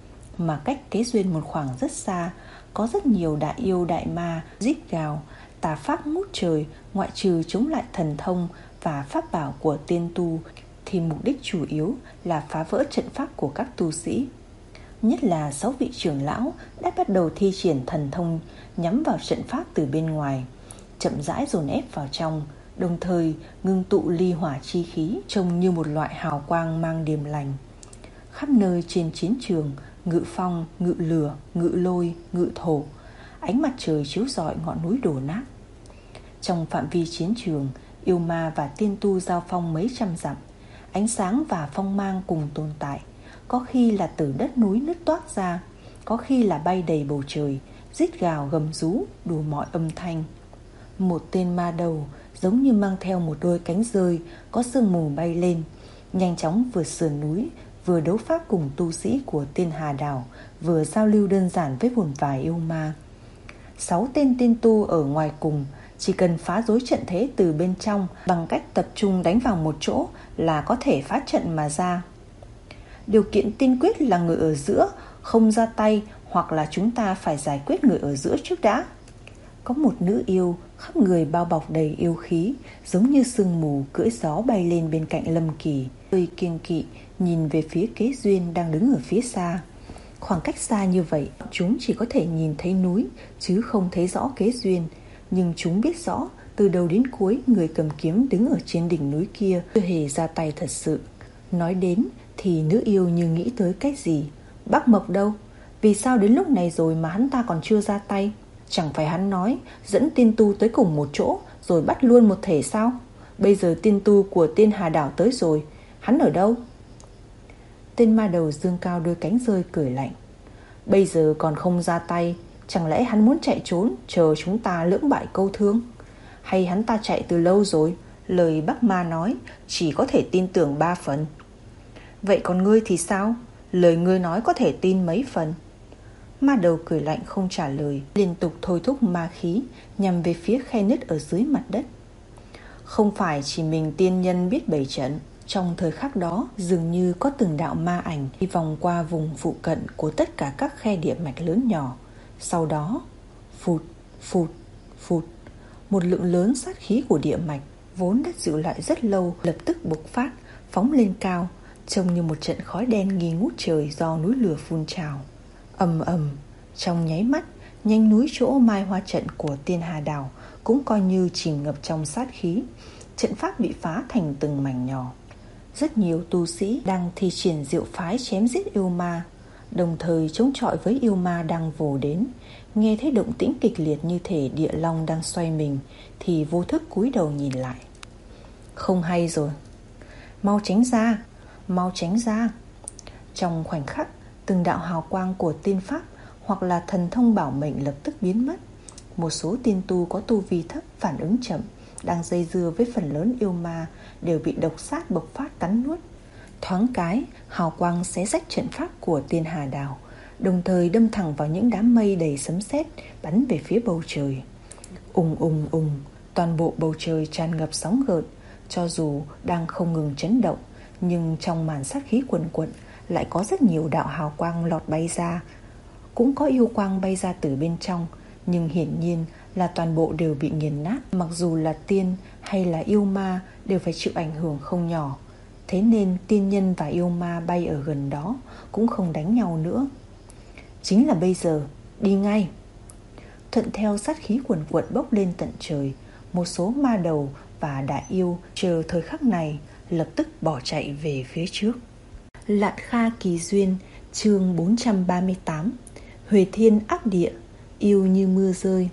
Mà cách Kế Duyên một khoảng rất xa, có rất nhiều đại yêu đại ma rít gào, tà pháp ngút trời. Ngoại trừ chống lại thần thông và pháp bảo của tiên tu thì mục đích chủ yếu là phá vỡ trận pháp của các tu sĩ. Nhất là sáu vị trưởng lão đã bắt đầu thi triển thần thông nhắm vào trận pháp từ bên ngoài, chậm rãi dồn ép vào trong, đồng thời ngưng tụ ly hỏa chi khí trông như một loại hào quang mang điềm lành. Khắp nơi trên chiến trường, ngự phong, ngự lửa, ngự lôi, ngự thổ, ánh mặt trời chiếu rọi ngọn núi đổ nát. Trong phạm vi chiến trường, yêu ma và tiên tu giao phong mấy trăm dặm, ánh sáng và phong mang cùng tồn tại. Có khi là từ đất núi nứt toác ra, có khi là bay đầy bầu trời, rít gào gầm rú đủ mọi âm thanh. Một tên ma đầu giống như mang theo một đôi cánh rơi có sương mù bay lên, nhanh chóng vượt sườn núi, vừa đấu pháp cùng tu sĩ của Tiên Hà Đảo, vừa giao lưu đơn giản với một vài yêu ma. Sáu tên tiên tu ở ngoài cùng chỉ cần phá rối trận thế từ bên trong bằng cách tập trung đánh vào một chỗ là có thể phá trận mà ra. Điều kiện tiên quyết là người ở giữa không ra tay, hoặc là chúng ta phải giải quyết người ở giữa trước đã. Có một nữ yêu khắp người bao bọc đầy yêu khí, giống như sương mù cưỡi gió bay lên bên cạnh Lâm Kỳ, hơi kiêng kỵ nhìn về phía Kế Duyên đang đứng ở phía xa. Khoảng cách xa như vậy, chúng chỉ có thể nhìn thấy núi chứ không thấy rõ Kế Duyên. Nhưng chúng biết rõ từ đầu đến cuối người cầm kiếm đứng ở trên đỉnh núi kia chưa hề ra tay thật sự. Nói đến thì nữ yêu như nghĩ tới cái gì. Bác Mộc đâu? Vì sao đến lúc này rồi mà hắn ta còn chưa ra tay? Chẳng phải hắn nói dẫn tiên tu tới cùng một chỗ rồi bắt luôn một thể sao? Bây giờ tiên tu của Tiên Hà Đảo tới rồi, hắn ở đâu? Tên ma đầu dương cao đôi cánh rơi cười lạnh. Bây giờ còn không ra tay, chẳng lẽ hắn muốn chạy trốn chờ chúng ta lưỡng bại câu thương? Hay hắn ta chạy từ lâu rồi? Lời Bắc Ma nói chỉ có thể tin tưởng ba phần. Vậy còn ngươi thì sao? Lời ngươi nói có thể tin mấy phần? Ma đầu cười lạnh không trả lời, liên tục thôi thúc ma khí nhằm về phía khe nứt ở dưới mặt đất. Không phải chỉ mình tiên nhân biết bày trận. Trong thời khắc đó, dường như có từng đạo ma ảnh đi vòng qua vùng phụ cận của tất cả các khe địa mạch lớn nhỏ. Sau đó, phụt, phụt, phụt, một lượng lớn sát khí của địa mạch vốn đã dịu lại rất lâu lập tức bộc phát, phóng lên cao, trông như một trận khói đen nghi ngút trời do núi lửa phun trào. Ầm ầm, trong nháy mắt, nhánh núi chỗ mai hoa trận của Tiên Hà Đảo cũng coi như chìm ngập trong sát khí. Trận pháp bị phá thành từng mảnh nhỏ. Rất nhiều tu sĩ đang thi triển diệu phái chém giết yêu ma, đồng thời chống chọi với yêu ma đang vồ đến. Nghe thấy động tĩnh kịch liệt như thể địa long đang xoay mình thì vô thức cúi đầu nhìn lại. Không hay rồi, mau tránh ra, mau tránh ra. Trong khoảnh khắc, từng đạo hào quang của tiên pháp hoặc là thần thông bảo mệnh lập tức biến mất. Một số tiên tu có tu vi thấp phản ứng chậm, đang dây dưa với phần lớn yêu ma đều bị độc sát bộc phát cắn nuốt. Thoáng cái, hào quang xé rách trận pháp của Tiên Hà Đảo, đồng thời đâm thẳng vào những đám mây đầy sấm sét bắn về phía bầu trời. Ùng ùng ùng, toàn bộ bầu trời tràn ngập sóng gợn. Cho dù đang không ngừng chấn động, nhưng trong màn sát khí quần quận lại có rất nhiều đạo hào quang lọt bay ra. Cũng có yêu quang bay ra từ bên trong, nhưng hiển nhiên là toàn bộ đều bị nghiền nát. Mặc dù là tiên hay là yêu ma đều phải chịu ảnh hưởng không nhỏ. Thế nên tiên nhân và yêu ma bay ở gần đó cũng không đánh nhau nữa. Chính là bây giờ, đi ngay. Thuận theo sát khí quần quật bốc lên tận trời, một số ma đầu và đại yêu chờ thời khắc này lập tức bỏ chạy về phía trước. Lạn Kha Kỳ Duyên, chương bốn trăm ba mươi tám. Huệ Thiên áp địa, yêu như mưa rơi.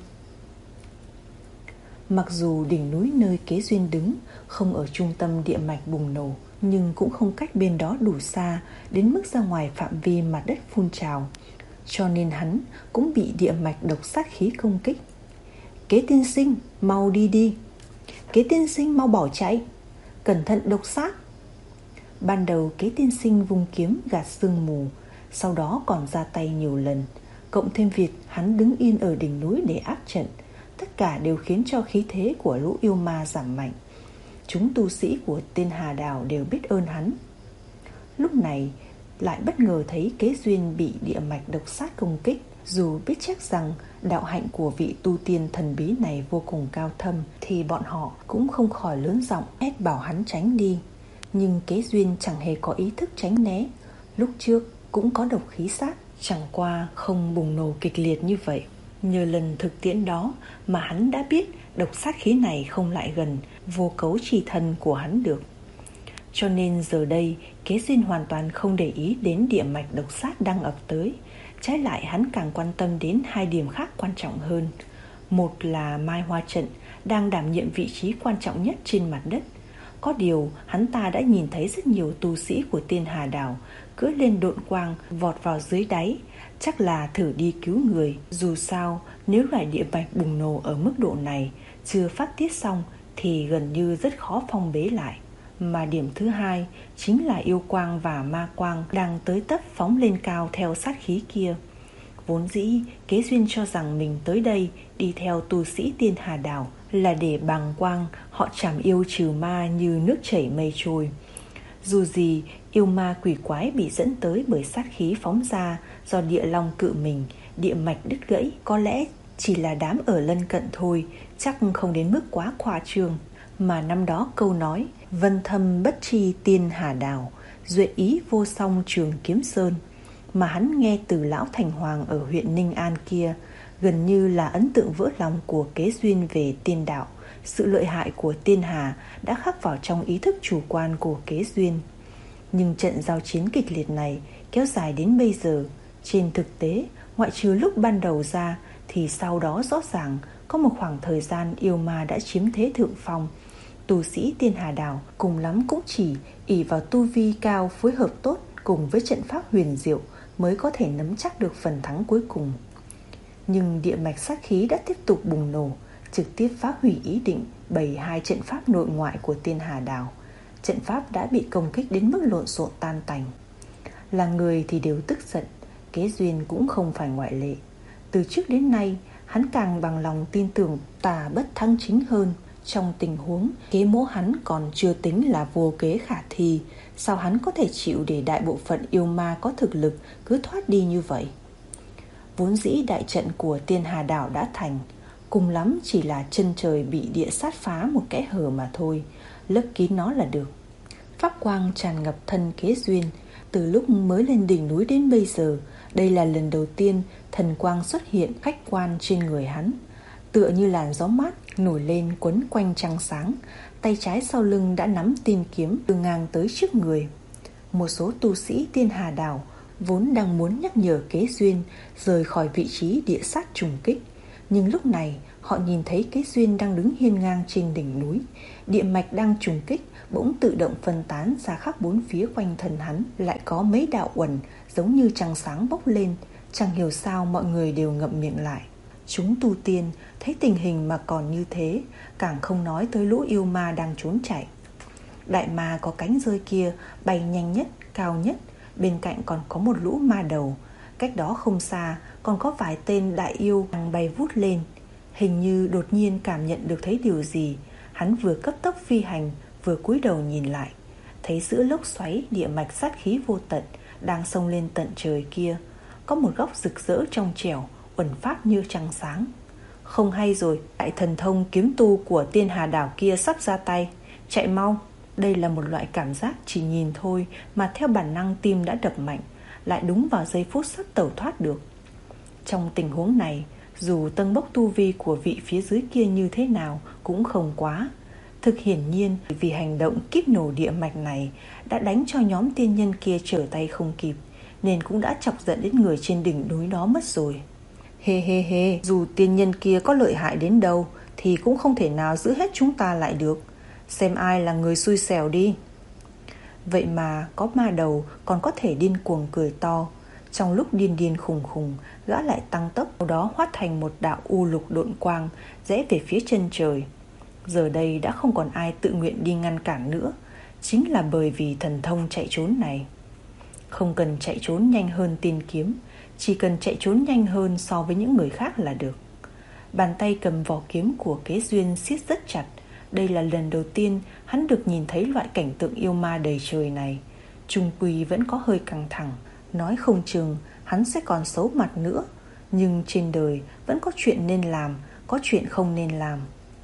Mặc dù đỉnh núi nơi Kế Duyên đứng không ở trung tâm địa mạch bùng nổ, nhưng cũng không cách bên đó đủ xa đến mức ra ngoài phạm vi mặt đất phun trào, cho nên hắn cũng bị địa mạch độc sát khí công kích. Kế tiên sinh, mau đi đi. Kế tiên sinh mau bỏ chạy. Cẩn thận độc sát. Ban đầu Kế tiên sinh vung kiếm gạt sương mù, sau đó còn ra tay nhiều lần. Cộng thêm việc hắn đứng yên ở đỉnh núi để áp trận, tất cả đều khiến cho khí thế của lũ yêu ma giảm mạnh. Chúng tu sĩ của tên Hà Đào đều biết ơn hắn. Lúc này lại bất ngờ thấy Kế Duyên bị địa mạch độc sát công kích. Dù biết chắc rằng đạo hạnh của vị tu tiên thần bí này vô cùng cao thâm, thì bọn họ cũng không khỏi lớn giọng hét bảo hắn tránh đi. Nhưng Kế Duyên chẳng hề có ý thức tránh né. Lúc trước cũng có độc khí sát, chẳng qua không bùng nổ kịch liệt như vậy. Nhờ lần thực tiễn đó mà hắn đã biết độc sát khí này không lại gần vô cấu chi thân của hắn được. Cho nên giờ đây Kế Duyên hoàn toàn không để ý đến địa mạch độc sát đang ập tới. Trái lại hắn càng quan tâm đến hai điểm khác quan trọng hơn. Một là Mai Hoa Trận đang đảm nhiệm vị trí quan trọng nhất trên mặt đất. Có điều hắn ta đã nhìn thấy rất nhiều tu sĩ của tên Hà Đào cưỡi lên độn quang vọt vào dưới đáy, chắc là thử đi cứu người. Dù sao nếu loại địa mạch bùng nổ ở mức độ này chưa phát tiết xong thì gần như rất khó phong bế lại. Mà điểm thứ hai chính là yêu quang và ma quang đang tới tấp phóng lên cao theo sát khí kia. Vốn dĩ Kế Duyên cho rằng mình tới đây đi theo tu sĩ tiên Hà Đào là để bằng quang họ trảm yêu trừ ma như nước chảy mây trôi. Dù gì yêu ma quỷ quái bị dẫn tới bởi sát khí phóng ra do địa long cự mình, địa mạch đứt gãy, có lẽ chỉ là đám ở lân cận thôi, chắc không đến mức quá khoa trương. Mà năm đó câu nói vân thâm bất tri tiên Hà Đào, duệ ý vô song trường kiếm sơn mà hắn nghe từ lão thành hoàng ở huyện Ninh An kia, gần như là ấn tượng vỡ lòng của Kế Duyên về tiên đạo. Sự lợi hại của tiên Hà đã khắc vào trong ý thức chủ quan của Kế Duyên. Nhưng trận giao chiến kịch liệt này kéo dài đến bây giờ, trên thực tế ngoại trừ lúc ban đầu ra thì sau đó rõ ràng có một khoảng thời gian yêu ma đã chiếm thế thượng phong. Tu sĩ tiên Hà Đào cùng lắm cũng chỉ ỷ vào tu vi cao phối hợp tốt cùng với trận pháp huyền diệu mới có thể nắm chắc được phần thắng cuối cùng. Nhưng địa mạch sát khí đã tiếp tục bùng nổ, trực tiếp phá hủy ý định bày hai trận pháp nội ngoại của tiên Hà Đào. Trận pháp đã bị công kích đến mức lộn xộn tan tành. Là người thì đều tức giận, Kế Duyên cũng không phải ngoại lệ. Từ trước đến nay hắn càng bằng lòng tin tưởng tà bất thắng chính hơn. Trong tình huống kế mỗ hắn còn chưa tính là vô kế khả thi, sao hắn có thể chịu để đại bộ phận yêu ma có thực lực cứ thoát đi như vậy? Vốn dĩ đại trận của tiên Hà Đảo đã thành, cùng lắm chỉ là chân trời bị địa sát phá một kẽ hở mà thôi, lấp kín nó là được. Pháp quang tràn ngập thân Kế Duyên. Từ lúc mới lên đỉnh núi đến bây giờ, đây là lần đầu tiên thần quang xuất hiện khách quan trên người hắn, tựa như làn gió mát nổi lên quấn quanh trăng sáng. Tay trái sau lưng đã nắm tiên kiếm từ ngang tới trước người. Một số tu sĩ tiên Hà Đảo vốn đang muốn nhắc nhở Kế Duyên rời khỏi vị trí địa sát trùng kích, nhưng lúc này họ nhìn thấy Kế Duyên đang đứng hiên ngang trên đỉnh núi. Địa mạch đang trùng kích bỗng tự động phân tán ra khắp bốn phía quanh thân hắn, lại có mấy đạo uẩn giống như trăng sáng bốc lên. Chẳng hiểu sao mọi người đều ngậm miệng lại. Chúng tu tiên thấy tình hình mà còn như thế, càng không nói tới lũ yêu ma đang trốn chạy. Đại ma có cánh rơi kia bay nhanh nhất, cao nhất, bên cạnh còn có một lũ ma đầu. Cách đó không xa còn có vài tên đại yêu đang bay vút lên. Hình như đột nhiên cảm nhận được thấy điều gì, hắn vừa cấp tốc phi hành vừa cúi đầu nhìn lại, thấy giữa lốc xoáy địa mạch sát khí vô tận đang xông lên tận trời kia có một góc rực rỡ trong trẻo, uẩn pháp như trăng sáng. Không hay rồi, đại thần thông kiếm tu của tiên Hà Đảo kia sắp ra tay, chạy mau. Đây là một loại cảm giác chỉ nhìn thôi mà theo bản năng tim đã đập mạnh, lại đúng vào giây phút sắp tẩu thoát được. Trong tình huống này, dù tâng bốc tu vi của vị phía dưới kia như thế nào cũng không quá. Thực hiển nhiên vì hành động kíp nổ địa mạch này đã đánh cho nhóm tiên nhân kia trở tay không kịp, nên cũng đã chọc giận đến người trên đỉnh núi đó mất rồi. Hê hê hê, dù tiên nhân kia có lợi hại đến đâu thì cũng không thể nào giữ hết chúng ta lại được. Xem ai là người xui xẻo đi. Vậy mà có ma đầu còn có thể điên cuồng cười to. Trong lúc điên điên khùng khùng, gã lại tăng tốc, sau đó hóa thành một đạo u lục độn quang rẽ về phía chân trời. Giờ đây đã không còn ai tự nguyện đi ngăn cản nữa, chính là bởi vì thần thông chạy trốn này. Không cần chạy trốn nhanh hơn tiên kiếm, chỉ cần chạy trốn nhanh hơn so với những người khác là được. Bàn tay cầm vỏ kiếm của Kế Duyên siết rất chặt. Đây là lần đầu tiên hắn được nhìn thấy loại cảnh tượng yêu ma đầy trời này. Chung quy vẫn có hơi căng thẳng, nói không chừng hắn sẽ còn xấu mặt nữa. Nhưng trên đời vẫn có chuyện nên làm, có chuyện không nên làm.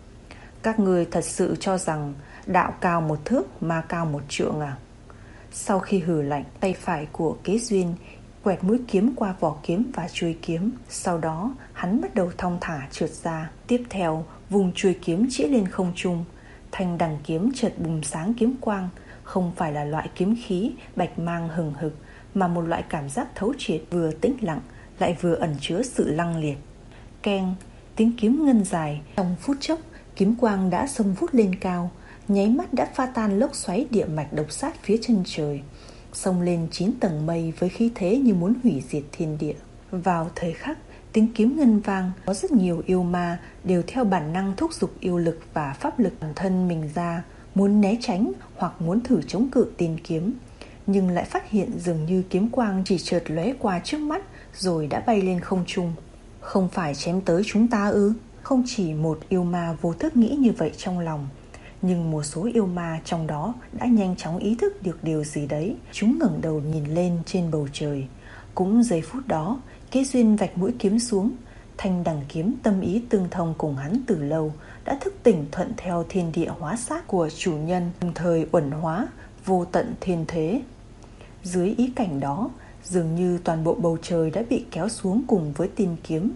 Các người thật sự cho rằng đạo cao một thước, ma cao một trượng à? Sau khi hừ lạnh, tay phải của Kế Duyên quẹt mũi kiếm qua vỏ kiếm và chuôi kiếm. Sau đó hắn bắt đầu thong thả trượt ra. Tiếp theo vùng chuôi kiếm chĩa lên không trung. Thanh đằng kiếm chợt bùng sáng kiếm quang. Không phải là loại kiếm khí bạch mang hừng hực, mà một loại cảm giác thấu triệt, vừa tĩnh lặng lại vừa ẩn chứa sự lăng liệt. Keng, tiếng kiếm ngân dài. Trong phút chốc, kiếm quang đã xông vút lên cao, nháy mắt đã pha tan lốc xoáy địa mạch độc sát phía chân trời, xông lên chín tầng mây với khí thế như muốn hủy diệt thiên địa. Vào thời khắc tiếng kiếm ngân vang, có rất nhiều yêu ma đều theo bản năng thúc giục yêu lực và pháp lực bản thân mình ra, muốn né tránh hoặc muốn thử chống cự tiên kiếm, nhưng lại phát hiện dường như kiếm quang chỉ chợt lóe qua trước mắt rồi đã bay lên không trung. Không phải chém tới chúng ta ư? Không chỉ một yêu ma vô thức nghĩ như vậy trong lòng, nhưng một số yêu ma trong đó đã nhanh chóng ý thức được điều gì đấy. Chúng ngẩng đầu nhìn lên trên bầu trời. Cũng giây phút đó, Kế Duyên vạch mũi kiếm xuống. Thanh đằng kiếm tâm ý tương thông cùng hắn từ lâu đã thức tỉnh, thuận theo thiên địa hóa sát của chủ nhân, đồng thời uẩn hóa vô tận thiên thế. Dưới ý cảnh đó, dường như toàn bộ bầu trời đã bị kéo xuống cùng với tiên kiếm.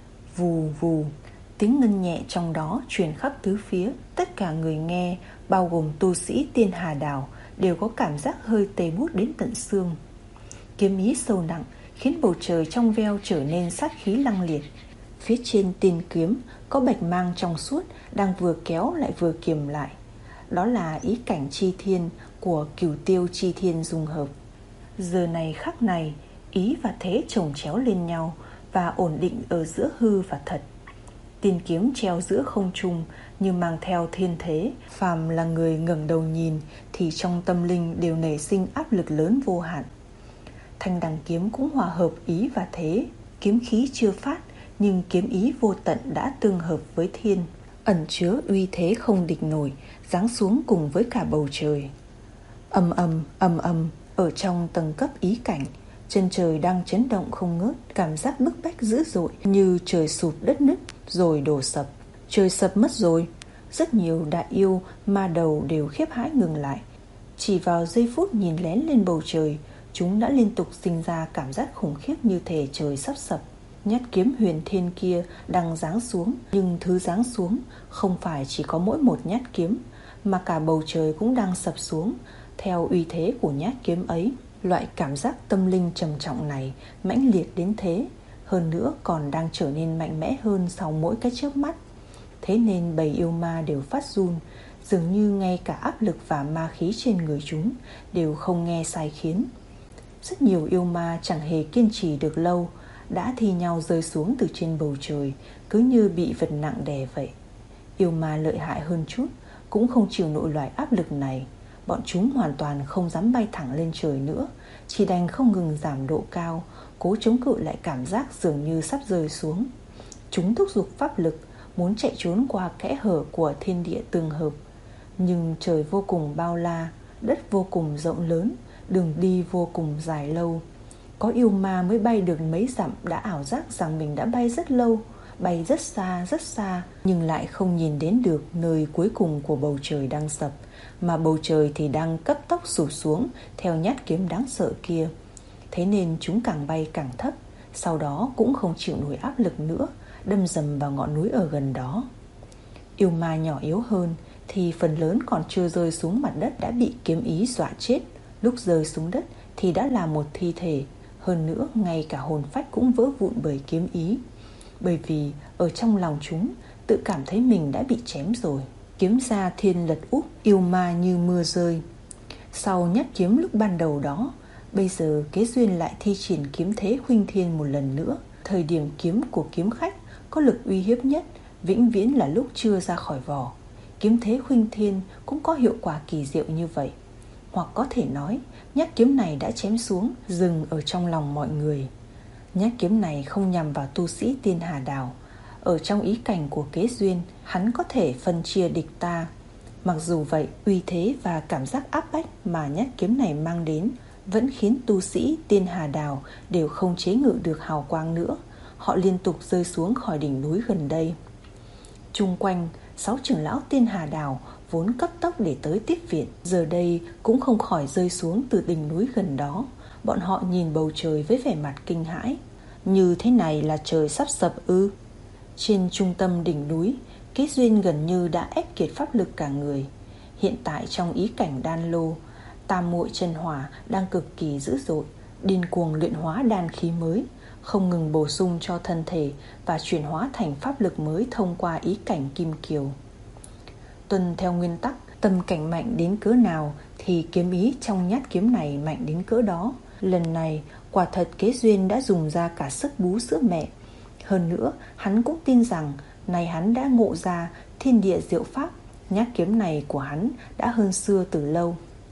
Vù vù, tiếng ngân nhẹ trong đó truyền khắp tứ phía. Tất cả người nghe, bao gồm tu sĩ Tiên Hà Đảo, đều có cảm giác hơi tê buốt đến tận xương. Kiếm ý sâu nặng khiến bầu trời trong veo trở nên sát khí lăng liệt. Phía trên tiên kiếm có bạch mang trong suốt đang vừa kéo lại vừa kiềm lại. Đó là ý cảnh chi thiên của Cửu Tiêu chi thiên dung hợp. Giờ này khắc này, ý và thế chồng chéo lên nhau và ổn định ở giữa hư và thật. Tiên kiếm treo giữa không trung như mang theo thiên thế. Phàm là người ngẩng đầu nhìn thì trong tâm linh đều nảy sinh áp lực lớn vô hạn. Thanh đằng kiếm cũng hòa hợp ý và thế. Kiếm khí chưa phát, nhưng kiếm ý vô tận đã tương hợp với thiên, ẩn chứa uy thế không địch nổi, giáng xuống cùng với cả bầu trời. Ầm ầm ầm ầm, ở trong tầng cấp ý cảnh, chân trời đang chấn động không ngớt. Cảm giác bức bách dữ dội, như trời sụp đất nứt rồi đổ sập. Trời sập mất rồi. Rất nhiều đại yêu ma đầu đều khiếp hãi ngừng lại. Chỉ vào giây phút nhìn lén lên bầu trời, chúng đã liên tục sinh ra cảm giác khủng khiếp, như thể trời sắp sập. Nhát kiếm huyền thiên kia đang giáng xuống, nhưng thứ giáng xuống không phải chỉ có mỗi một nhát kiếm, mà cả bầu trời cũng đang sập xuống theo uy thế của nhát kiếm ấy. Loại cảm giác tâm linh trầm trọng này mãnh liệt đến thế, hơn nữa còn đang trở nên mạnh mẽ hơn sau mỗi cái chớp mắt. Thế nên bầy yêu ma đều phát run, dường như ngay cả áp lực và ma khí trên người chúng đều không nghe sai khiến. Rất nhiều yêu ma chẳng hề kiên trì được lâu, đã thi nhau rơi xuống từ trên bầu trời, cứ như bị vật nặng đè vậy. Yêu ma lợi hại hơn chút cũng không chịu nổi loại áp lực này. Bọn chúng hoàn toàn không dám bay thẳng lên trời nữa, chỉ đành không ngừng giảm độ cao, cố chống cự lại cảm giác dường như sắp rơi xuống. Chúng thúc giục pháp lực, muốn chạy trốn qua kẽ hở của thiên địa tương hợp. Nhưng trời vô cùng bao la, đất vô cùng rộng lớn, đường đi vô cùng dài lâu. Có yêu ma mới bay được mấy dặm đã ảo giác rằng mình đã bay rất lâu, bay rất xa rất xa, nhưng lại không nhìn đến được nơi cuối cùng của bầu trời đang sập, mà bầu trời thì đang cấp tốc sụp xuống theo nhát kiếm đáng sợ kia. Thế nên chúng càng bay càng thấp, sau đó cũng không chịu nổi áp lực nữa, đâm dầm vào ngọn núi ở gần đó. Yêu ma nhỏ yếu hơn thì phần lớn còn chưa rơi xuống mặt đất đã bị kiếm ý dọa chết. Lúc rơi xuống đất thì đã là một thi thể. Hơn nữa ngay cả hồn phách cũng vỡ vụn bởi kiếm ý, bởi vì ở trong lòng chúng tự cảm thấy mình đã bị chém rồi. Kiếm ra thiên lật úp, yêu ma như mưa rơi. Sau nhát kiếm lúc ban đầu đó, Bây giờ Kế Duyên lại thi triển kiếm thế Khuynh Thiên một lần nữa. Thời điểm kiếm của kiếm khách có lực uy hiếp nhất vĩnh viễn là lúc chưa ra khỏi vỏ. Kiếm thế Khuynh Thiên cũng có hiệu quả kỳ diệu như vậy. Hoặc có thể nói, nhát kiếm này đã chém xuống, dừng ở trong lòng mọi người. Nhát kiếm này không nhằm vào tu sĩ Tiên Hà Đảo. Ở trong ý cảnh của Kế Duyên, hắn có thể phân chia địch ta. Mặc dù vậy, uy thế và cảm giác áp bách mà nhát kiếm này mang đến vẫn khiến tu sĩ Tiên Hà Đảo đều không chế ngự được hào quang nữa. Họ liên tục rơi xuống khỏi đỉnh núi gần đây. Chung quanh, sáu trưởng lão Tiên Hà Đảo vốn cấp tốc để tới tiếp viện, giờ đây cũng không khỏi rơi xuống từ đỉnh núi gần đó. Bọn họ nhìn bầu trời với vẻ mặt kinh hãi. Như thế này là trời sắp sập ư? Trên trung tâm đỉnh núi, Kế Duyên gần như đã ép kiệt pháp lực cả người. Hiện tại trong ý cảnh đan lô, tam muội chân hỏa đang cực kỳ dữ dội, điên cuồng luyện hóa đan khí mới, không ngừng bổ sung cho thân thể và chuyển hóa thành pháp lực mới thông qua ý cảnh kim kiều. Tuân theo nguyên tắc, tâm cảnh mạnh đến cỡ nào thì kiếm ý trong nhát kiếm này mạnh đến cỡ đó. Lần này, quả thật Kế Duyên đã dùng ra cả sức bú sữa mẹ. Hơn nữa, hắn cũng tin rằng nay hắn đã ngộ ra thiên địa diệu pháp. Nhát kiếm này của hắn đã hơn xưa từ lâu.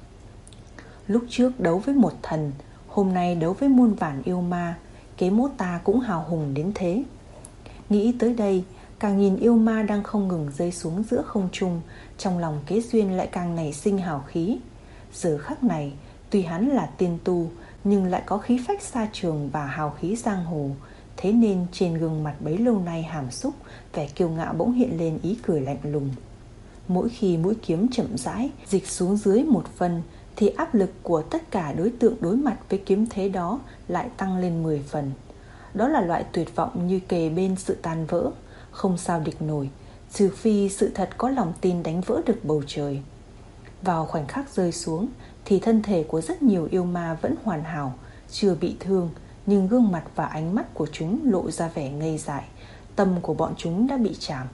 Lúc trước đấu với một thần, hôm nay đấu với muôn vàn yêu ma, Kế Mỗ ta cũng hào hùng đến thế. Nghĩ tới đây, càng nhìn yêu ma đang không ngừng rơi xuống giữa không trung, trong lòng Kế Duyên lại càng nảy sinh hào khí. Giờ khắc này, tuy hắn là tiên tu, nhưng lại có khí phách xa trường và hào khí giang hồ. Thế nên trên gương mặt bấy lâu nay hàm xúc, vẻ kiêu ngạo bỗng hiện lên ý cười lạnh lùng. Mỗi khi mũi kiếm chậm rãi dịch xuống dưới một phân, thì áp lực của tất cả đối tượng đối mặt với kiếm thế đó lại tăng lên mười phần. Đó là loại tuyệt vọng như kề bên sự tan vỡ, không sao địch nổi, trừ phi sự thật có lòng tin đánh vỡ được bầu trời. Vào khoảnh khắc rơi xuống thì thân thể của rất nhiều yêu ma vẫn hoàn hảo, chưa bị thương, nhưng gương mặt và ánh mắt của chúng lộ ra vẻ ngây dại. Tâm của bọn chúng đã bị chạm.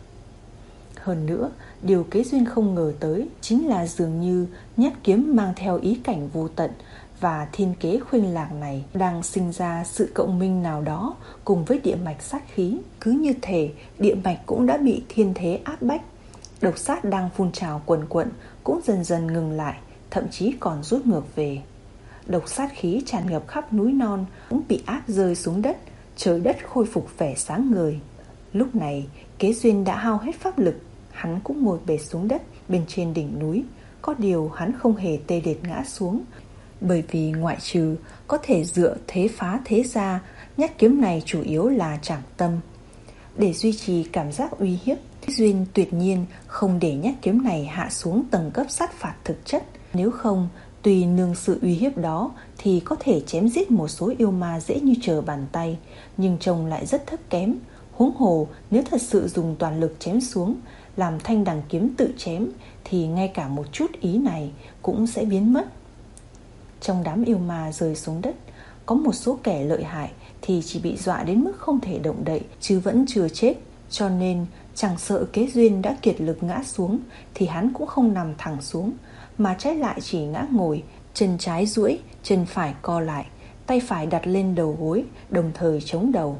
Hơn nữa, điều Kế Duyên không ngờ tới chính là dường như nhát kiếm mang theo ý cảnh vô tận và thiên kế khuynh lạc này đang sinh ra sự cộng minh nào đó cùng với địa mạch sát khí. Cứ như thể địa mạch cũng đã bị thiên thế áp bách. Độc sát đang phun trào quần quận cũng dần dần ngừng lại, thậm chí còn rút ngược về. Độc sát khí tràn ngập khắp núi non cũng bị áp rơi xuống đất, trời đất khôi phục vẻ sáng ngời. Lúc này, Kế Duyên đã hao hết pháp lực, hắn cũng ngồi bệt xuống đất bên trên đỉnh núi. Có điều hắn không hề tê liệt ngã xuống, bởi vì ngoại trừ có thể dựa thế phá thế ra, nhát kiếm này chủ yếu là trảm tâm. Để duy trì cảm giác uy hiếp, Kế Duyên tuyệt nhiên không để nhát kiếm này hạ xuống tầng cấp sát phạt thực chất. Nếu không, tùy nương sự uy hiếp đó thì có thể chém giết một số yêu ma dễ như trở bàn tay, nhưng trông lại rất thấp kém. Huống hồ nếu thật sự dùng toàn lực chém xuống, làm thanh đằng kiếm tự chém, thì ngay cả một chút ý này cũng sẽ biến mất. Trong đám yêu ma rơi xuống đất, có một số kẻ lợi hại thì chỉ bị dọa đến mức không thể động đậy, chứ vẫn chưa chết. Cho nên chẳng sợ Kế Duyên đã kiệt lực ngã xuống, thì hắn cũng không nằm thẳng xuống, mà trái lại chỉ ngã ngồi, chân trái duỗi, chân phải co lại, tay phải đặt lên đầu gối, đồng thời chống đầu.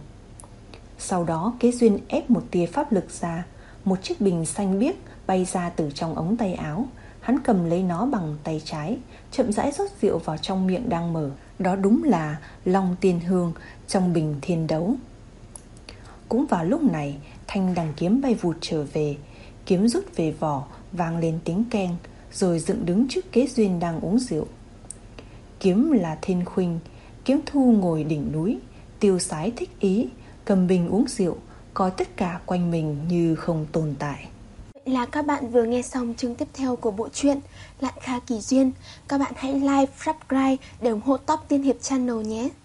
Sau đó Kế Duyên ép một tia pháp lực ra, một chiếc bình xanh biếc bay ra từ trong ống tay áo. Hắn cầm lấy nó bằng tay trái, chậm rãi rót rượu vào trong miệng đang mở. Đó đúng là Long Tiên Hương trong bình thiên đấu. Cũng vào lúc này, thanh đằng kiếm bay vụt trở về, kiếm rút về vỏ, vang lên tiếng keng, rồi dựng đứng trước Kế Duyên đang uống rượu. Kiếm là Thiên Khuynh, kiếm thu ngồi đỉnh núi, tiêu sái thích ý, cầm bình uống rượu, coi tất cả quanh mình như không tồn tại. Vậy là các bạn vừa nghe xong chương tiếp theo của bộ truyện Lạn Kha Kỳ Duyên. Các bạn hãy like, subscribe để ủng hộ Top Tiên Hiệp Channel nhé.